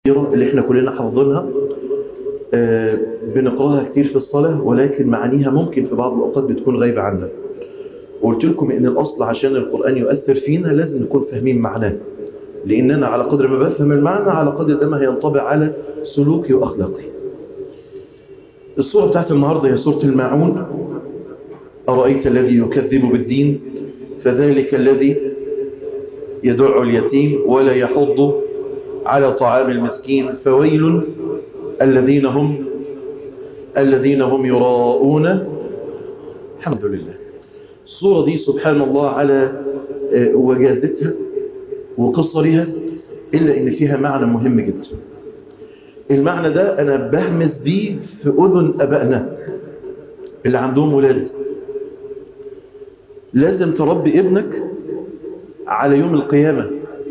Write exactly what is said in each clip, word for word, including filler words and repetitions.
اللي احنا كلنا حافظينها، آه بنقراها كتير في الصلاة، ولكن معانيها ممكن في بعض الأوقات بتكون غايبة عنا. وقلت لكم إن الأصل عشان القرآن يؤثر فينا لازم نكون فاهمين معناه، لأننا على قدر ما بفهم المعنى على قدر ده ما هينطبع على سلوكي وأخلاقي. السورة بتاعت النهاردة هي سورة الماعون. أرأيت الذي يكذب بالدين فذلك الذي يدع اليتيم ولا يحض على طعام المسكين فويل الذين هم الذين هم يراءون. الحمد لله. الصورة دي سبحان الله على وجازتها وقصرها، إلا إن فيها معنى مهم جدا. المعنى ده أنا بهمس بيه في أذن أبائنا اللي عندهم ولاد. لازم تربي ابنك على يوم القيامة،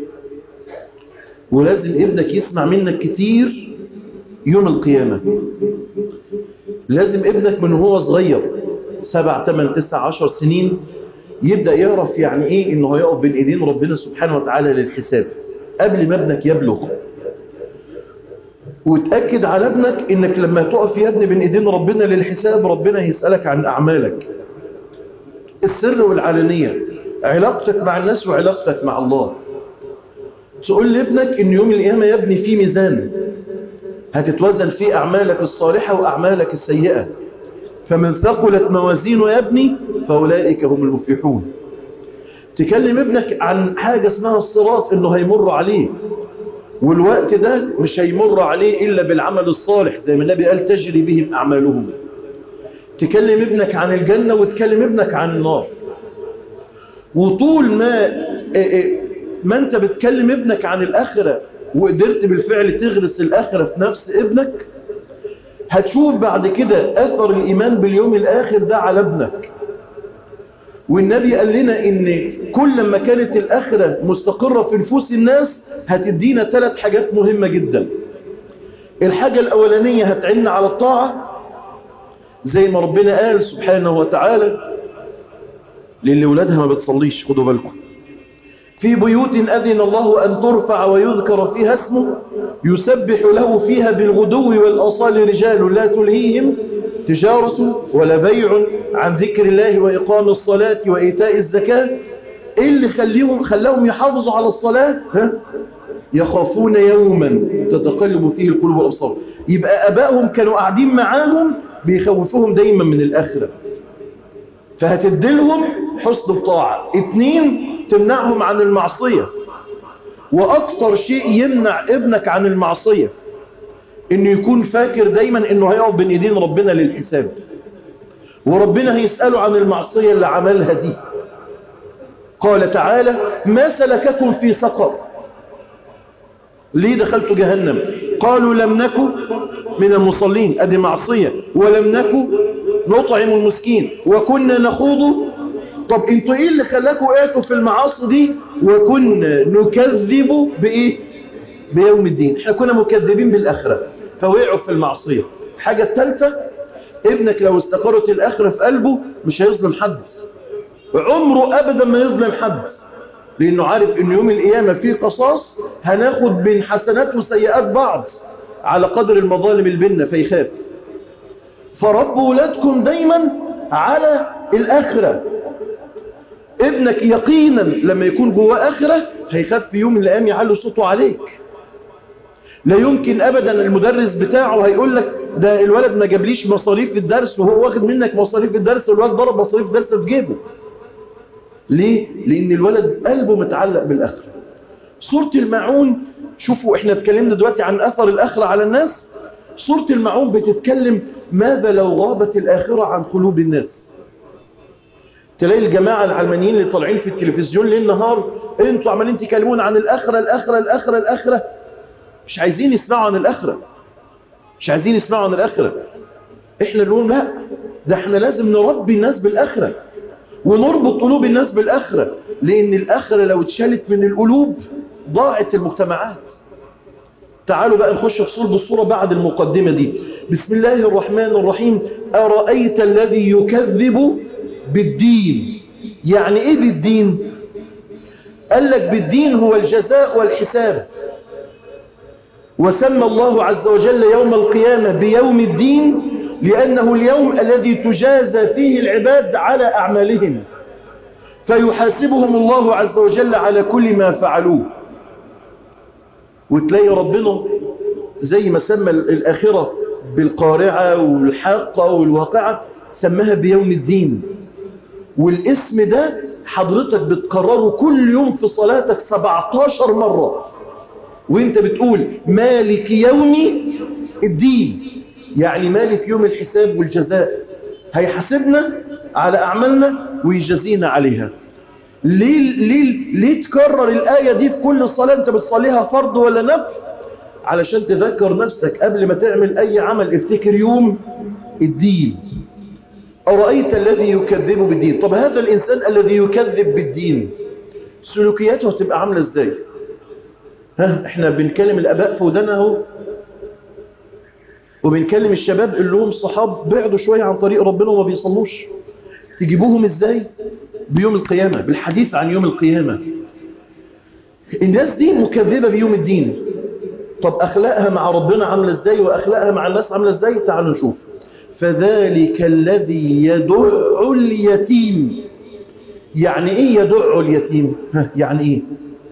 ولازم ابنك يسمع منك كتير يوم القيامة. لازم ابنك من هو صغير سبع تمن تسع عشر سنين يبدأ يعرف يعني ايه انه هيقف بين ايدين ربنا سبحانه وتعالى للحساب قبل ما ابنك يبلغ. وتأكد على ابنك انك لما تقف يا ابني بين ايدين ربنا للحساب ربنا هيسألك عن اعمالك السر والعلانية، علاقتك مع الناس وعلاقتك مع الله. تقول لابنك ان يوم القيامة يا ابني في ميزان هتتوزن فيه اعمالك الصالحة واعمالك السيئة، فمن ثقلت موازينه يا ابني فاولئك هم المفلحون. تكلم ابنك عن حاجة اسمها الصراط انه هيمر عليه، والوقت ده مش هيمر عليه الا بالعمل الصالح زي ما النبي قال تجري بهم اعمالهم. تكلم ابنك عن الجنة وتكلم ابنك عن النار. وطول ما ما انت بتكلم ابنك عن الاخرة وقدرت بالفعل تغرس الاخرة في نفس ابنك، هتشوف بعد كده اثر الايمان باليوم الاخر ده على ابنك. والنبي قال لنا ان كل ما كانت الاخرة مستقرة في نفوس الناس هتدينا ثلاث حاجات مهمة جدا. الحاجة الاولانية هتعين على الطاعة زي ما ربنا قال سبحانه وتعالى للي ولادها ما بتصليش، خدوا بالكم، في بيوت أذن الله أن ترفع ويذكر فيها اسمه يسبح له فيها بالغدو والأصال رجال لا تلهيهم تجارة ولا بيع عن ذكر الله وإقام الصلاة وإيتاء الزكاة. إيه اللي خليهم خلاهم يحافظوا على الصلاة؟ ها؟ يخافون يوما تتقلب فيه القلوب والأبصار. يبقى أبائهم كانوا قاعدين معاهم بيخوفوهم دايما من الآخرة، فهتدلهم حسن الطاعة. اتنين، تمنعهم عن المعصية. وأكتر شيء يمنع ابنك عن المعصية إنه يكون فاكر دايما إنه هيقف بين إيدين ربنا للحساب، وربنا هيسأله عن المعصية اللي عملها دي. قال تعالى ما سلككم في سقر، ليه دخلتوا جهنم؟ قالوا لم نكن من المصلين، أدي معصية. ولم نكن نطعم المسكين وكنا نخوض. طب انتوا ايه اللي خلاكوا وقعتوا في المعاصي دي؟ وكنا نكذب بايه؟ بيوم الدين. احنا كنا مكذبين بالاخره فوقعوا في المعصيه. الحاجه الثالثه، ابنك لو استقرت الاخره في قلبه مش هيظلم حد، عمره ابدا ما يظلم حد، لانه عارف ان يوم القيامه فيه قصاص هناخد بين حسنات وسيئات بعض على قدر المظالم اللي بيننا، فيخاف. فربوا ولادكم دايما على الاخره. ابنك يقينا لما يكون جواه آخرة هيخاف في يوم من الأيام يعلو صوته عليك. لا يمكن أبدا المدرس بتاعه هيقول لك ده الولد ما جابليش مصاريف الدرس وهو واخد منك مصاريف الدرس والولد ضرب مصاريف الدرس في جيبه. ليه؟ لأن الولد قلبه متعلق بالآخرة. سورة الماعون، شوفوا احنا اتكلمنا دلوقتي عن أثر الآخرة على الناس. سورة الماعون بتتكلم ماذا لو غابت الآخرة عن قلوب الناس. تلاقي الجماعة العلمانيين اللي طالعين في التلفزيون ليل نهار انتوا عمالين تكلمون عن الآخرة الآخرة الآخرة الآخرة، مش عايزين يسمعوا عن الآخرة، مش عايزين يسمعوا عن الآخرة. احنا نقول لا، ده احنا لازم نربي الناس بالآخرة ونربط قلوب الناس بالآخرة، لأن الآخرة لو اتشالت من القلوب ضاعت المجتمعات. تعالوا بقى نخش في صلب الصورة بعد المقدمة دي. بسم الله الرحمن الرحيم. أرأيت الذي يكذب بالدين. يعني ايه بالدين؟ قال لك بالدين هو الجزاء والحساب. وسمى الله عز وجل يوم القيامة بيوم الدين لأنه اليوم الذي تجازى فيه العباد على أعمالهم، فيحاسبهم الله عز وجل على كل ما فعلوه. وتلاقي ربنا زي ما سمى الآخرة بالقارعة والحاقة والواقعة سماها بيوم الدين. والاسم ده حضرتك بتكرره كل يوم في صلاتك سبعتاشر مرة وانت بتقول مالك يوم الدين، يعني مالك يوم الحساب والجزاء، هيحاسبنا على أعمالنا ويجزينا عليها. ليه, ليه, ليه تكرر الآية دي في كل صلاة انت بتصليها فرض ولا نفل؟ علشان تذكر نفسك قبل ما تعمل أي عمل افتكر يوم الدين. أرأيت الذي يكذب بالدين؟ طب هذا الإنسان الذي يكذب بالدين سلوكياته هتبقى عاملة ازاي؟ ها احنا بنكلم الآباء في ودانه وبنكلم الشباب اللي هم صحاب بعدوا شوية عن طريق ربنا وما بيصلوش، تجيبوهم ازاي؟ بيوم القيامة، بالحديث عن يوم القيامة. الناس دي مكذبة بيوم الدين. طب أخلاقها مع ربنا عاملة ازاي وأخلاقها مع الناس عاملة ازاي؟ تعالوا نشوف. فذلك الذي يدع اليتيم. يعني ايه يدع اليتيم؟ ها يعني ايه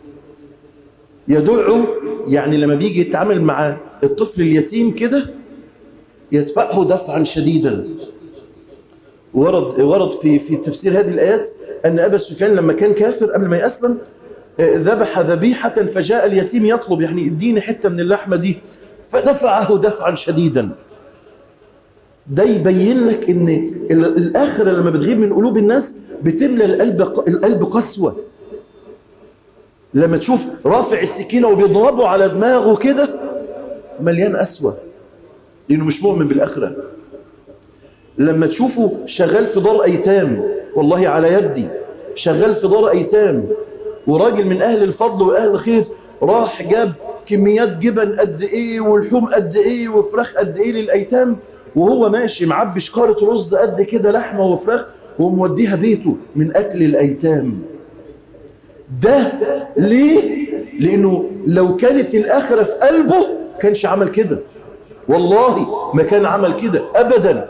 يدع؟ يعني لما بيجي يتعامل مع الطفل اليتيم كده يدفعه دفعا شديدا. ورد ورد في في تفسير هذه الآيات أن أبا سفيان لما كان كافر قبل ما يأسلم ذبح ذبيحة فجاء اليتيم يطلب يعني اديني حتة من اللحمة دي، فدفعه دفعا شديدا. ده يبين لك ان الآخرة لما بتغيب من قلوب الناس بتملى القلب القلب قسوة. لما تشوف رافع السكينة وبيضربه على دماغه كده مليان قسوة لأنه مش مؤمن بالآخرة. لما تشوفه شغال في دار أيتام، والله على يدي شغال في دار أيتام وراجل من أهل الفضل وأهل الخير راح جاب كميات جبن قد إيه والحوم قد إيه وفراخ قد إيه للأيتام، وهو ماشي معبي شكارة رز قد كده لحمة وفراخ وموديها بيته من أكل الأيتام. ده ليه؟ لأنه لو كانت الآخرة في قلبه كانش عمل كده، والله ما كان عمل كده أبدا.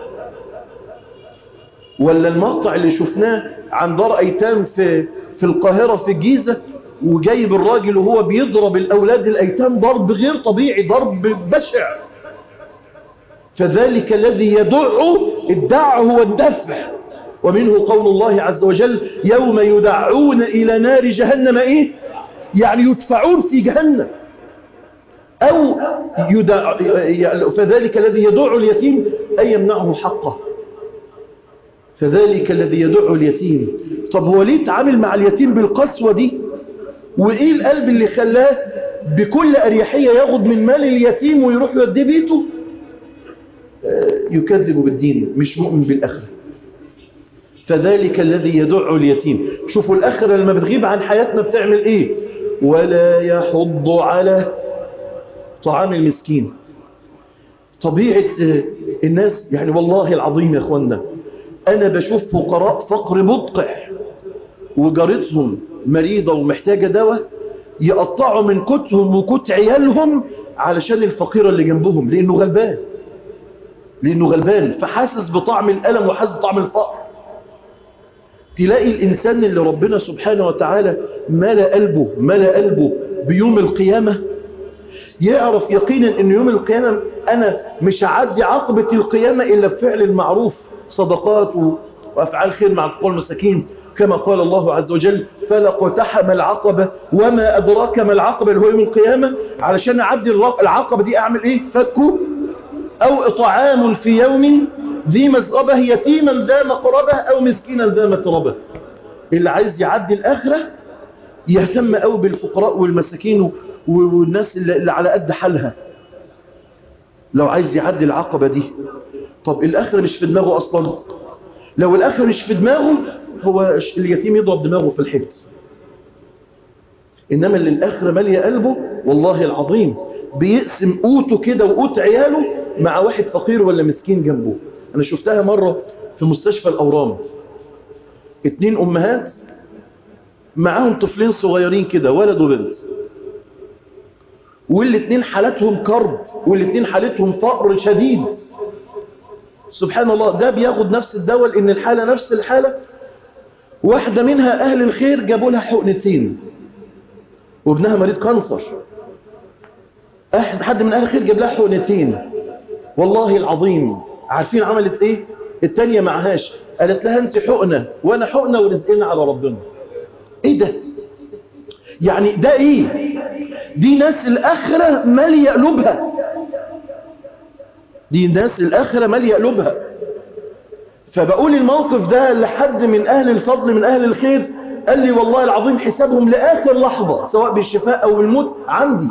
ولا المقطع اللي شفناه عن دار أيتام في في القاهرة في الجيزة وجايب الراجل وهو بيضرب الأولاد الأيتام ضرب غير طبيعي، ضرب بشع. فذلك الذي يدع، الدع هو الدفع. ومنه قول الله عز وجل يوم يدعون إلى نار جهنم إيه؟ يعني يدفعون في جهنم. أو يدع فذلك الذي يدع اليتيم أي يمنعه حقه. فذلك الذي يدع اليتيم. طب هو ليه تعامل مع اليتيم بالقسوة دي؟ وإيه القلب اللي خلاه بكل أريحية ياخد من مال اليتيم ويروح يوديه بيته؟ يكذب بالدين، مش مؤمن بالآخرة. فذلك الذي يدع اليتيم. شوفوا الآخرة لما بتغيب عن حياتنا بتعمل إيه؟ ولا يحض على طعام المسكين. طبيعة الناس يعني والله العظيم يا أخوانا أنا بشوف فقراء فقر مدقع وجارتهم مريضة ومحتاجة دواء يقطعوا من كتهم وكت عيالهم علشان الفقيرة اللي جنبهم، لأنه غلبان لأنه غلبان فحاسس بطعم الألم وحاسس بطعم الفقر. تلاقي الإنسان اللي ربنا سبحانه وتعالى ملأ قلبه ملأ قلبه بيوم القيامة يعرف يقينا أن يوم القيامة أنا مش هعدي عقبة القيامة إلا بفعل المعروف، صدقات وأفعال خير مع الفقراء والمساكين، كما قال الله عز وجل فلا اقتحم العقبة وما أدراك ما العقبة اللي هو يوم القيامة. علشان أعدي العقبة دي أعمل إيه؟ فكوا أو إطعام في يوم ذي مسغبة يتيما ذا مقربة أو مسكينا ذا متربة. اللي عايز يعدي الآخرة يهتم أو بالفقراء والمساكين والناس اللي على قد حالها لو عايز يعدي العقبة دي. طب الآخرة مش في دماغه أصلا. لو الآخرة مش في دماغه هو اليتيم يضرب دماغه في الحيط. إنما اللي الآخرة مالية قلبه والله العظيم بيقسم قوته كده وقوت عياله مع واحد فقير ولا مسكين جنبه. أنا شفتها مرة في مستشفى الأورام، اتنين أمهات معاهم طفلين صغيرين كده ولد وبنت، والاتنين حالتهم كرب، والاتنين حالتهم فقر شديد. سبحان الله، ده بياخد نفس الدواء لان الحالة نفس الحالة. واحدة منها اهل الخير جابوا لها حقنتين وابنها مريض كانسر، حد من اهل الخير جاب لها حقنتين، والله العظيم عارفين عملت ايه؟ التانية معهاش، قالت لها انت حقنة وانا حقنة ورزقنا على ربنا. ايه ده؟ يعني ده ايه؟ دي ناس الاخرة مالية قلوبها، دي ناس الاخرة مالية قلوبها. فبقول الموقف ده لحد من اهل الفضل من اهل الخير، قال لي والله العظيم حسابهم لاخر لحظة سواء بالشفاء او الموت عندي.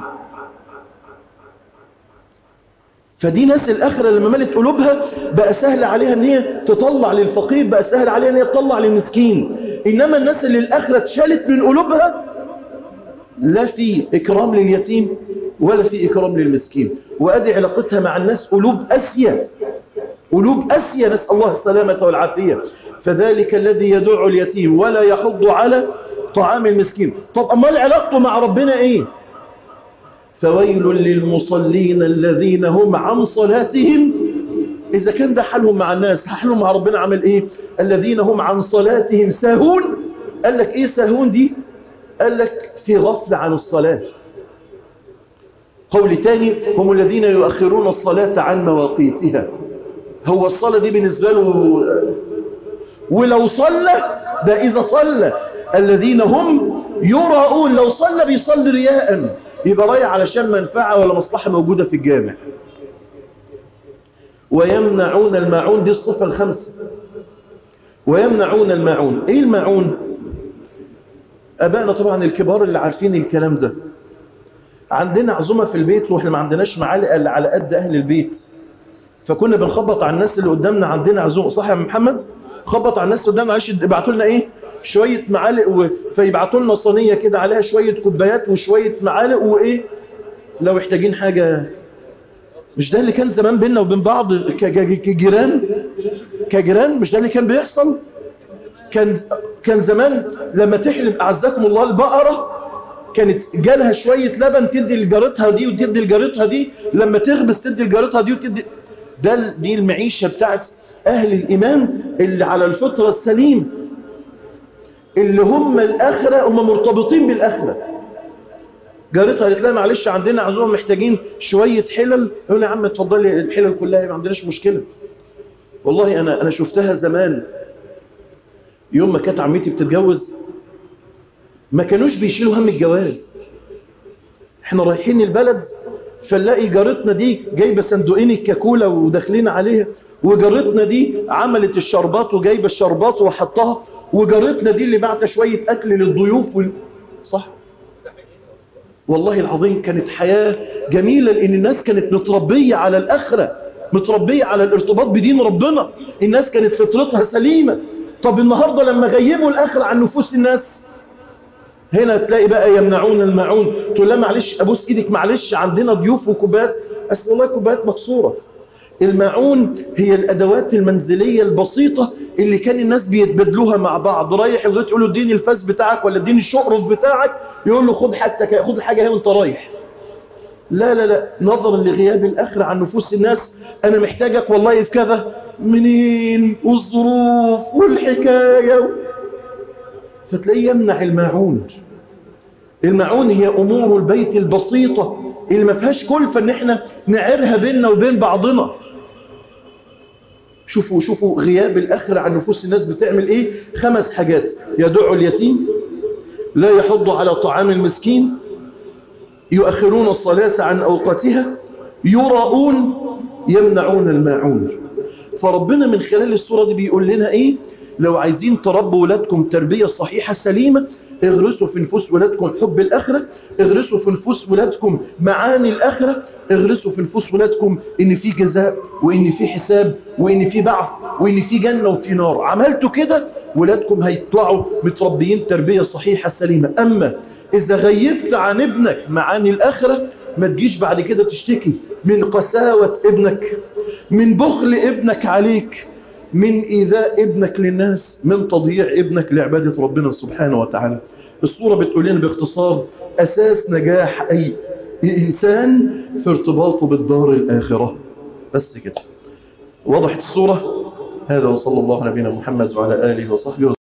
فدي ناس الاخرة لما ملت قلوبها بقى سهل عليها ان هي تطلع للفقير، بقى سهل عليها ان هي تطلع للمسكين. انما الناس اللي الاخرة اتشالت من قلوبها لا في اكرام لليتيم ولا في اكرام للمسكين، وادي علاقتها مع الناس قلوب اسية، قلوب اسية، نسأل الله السلامة والعافية. فذلك الذي يدع اليتيم ولا يحض على طعام المسكين. طب امال علاقته مع ربنا ايه؟ فويل للمصلين الذين هم عن صلاتهم، إذا كان ده حالهم مع الناس، حالهم مع ربنا عمل إيه؟ الذين هم عن صلاتهم ساهون. قال لك إيه ساهون دي؟ قال لك في غفلة عن الصلاة. قول تاني هم الذين يؤخرون الصلاة عن مواقيتها. هو الصلاة دي بالنسبة له، ولو صلى ده إذا صلى. الذين هم يراؤون، لو صلى بيصلي رياء، يبقى رايح علشان منفعة ولا مصلحة موجودة في الجامع. ويمنعون الماعون، دي الصفة الخمسة. ويمنعون الماعون. ايه الماعون؟ ابائنا طبعا الكبار اللي عارفين الكلام ده. عندنا عزومة في البيت واحنا ما عندناش معالق الا على قد اهل البيت، فكنا بنخبط على الناس اللي قدامنا، عندنا عزومة صح يا محمد؟ خبط على الناس اللي قدامنا، معلش ابعتوا لنا ايه شوية معالق و... فيبعتوا لنا صينية كده عليها شوية كوبايات وشوية معالق وايه لو محتاجين حاجة. مش ده اللي كان زمان بيننا وبين بعض كجيران؟ كجيران مش ده اللي كان بيحصل؟ كان كان زمان لما تحلب اعزكم الله البقرة كانت جالها شوية لبن تدي لجارتها دي وتدي لجارتها دي، لما تخبز تدي لجارتها دي وتدي. ده دي المعيشة بتاعت اهل الايمان اللي على الفطرة السليم، اللي هم الاخرة، هم مرتبطين بالاخرة. جارتها قالت لها معلش عندنا عزومه محتاجين شويه حلل، يقول يا عم اتفضلي الحلل كلها ما عندناش مشكله. والله انا انا شفتها زمان يوم ما كانت عمتي بتتجوز، ما كانوش بيشيلوا هم الجواز. احنا رايحين البلد فنلاقي جارتنا دي جايبه صندوقين الكاكولا وداخلين عليها، وجارتنا دي عملت الشربات وجايبه الشربات وحطها، وجارتنا دي اللي بعت شويه اكل للضيوف وال... صح والله العظيم كانت حياة جميلة، لأن الناس كانت متربية على الآخرة، متربية على الارتباط بدين ربنا، الناس كانت فطرتها سليمة. طب النهاردة لما غيبوا الآخرة عن نفوس الناس، هنا تلاقي بقى يمنعون الماعون. تقول لا معلش أبوس إيدك معلش عندنا ضيوف وكوبات، أصل والله كوبات مكسورة. الماعون هي الأدوات المنزلية البسيطة اللي كان الناس بيتبدلوها مع بعض. رايح يقول له اديني الفاس بتاعك ولا اديني الشقرف بتاعك، يقول له خد حاجتك، خد الحاجة هي وانت رايح. لا لا لا، نظرا لغياب الآخرة عن نفوس الناس، أنا محتاجك والله في كذا، منين والظروف والحكاية، فتلاقيه يمنع الماعون. الماعون هي أمور البيت البسيطة اللي ما فيهاش كلفة ان احنا نعيرها بيننا وبين بعضنا. شوفوا شوفوا غياب الآخرة عن نفوس الناس بتعمل ايه. خمس حاجات: يدع اليتيم، لا يحض على طعام المسكين، يؤخرون الصلاة عن أوقاتها، يراؤون، يمنعون الماعون. فربنا من خلال السورة دي بيقول لنا ايه؟ لو عايزين تربوا ولادكم تربية صحيحة سليمة، اغرسوا في نفوس ولادكم حب الآخرة، اغرسوا في نفوس ولادكم معاني الآخرة، اغرسوا في نفوس ولادكم ان في جزاء وان في حساب وان في بعث وان في جنة وفي نار. عملتوا كده ولادكم هيطلعوا متربيين تربية صحيحة سليمة. اما اذا غيبت عن ابنك معاني الآخرة، ما تجيش بعد كده تشتكي من قساوة ابنك، من بخل ابنك عليك، من إيذاء ابنك للناس، من تضييع ابنك لعبادة ربنا سبحانه وتعالى. الصورة بتقول لنا باختصار أساس نجاح أي الإنسان في ارتباطه بالدار الآخرة. بس كده وضحت الصورة. هذا وصلى الله على نبينا محمد وعلى آله وصحبه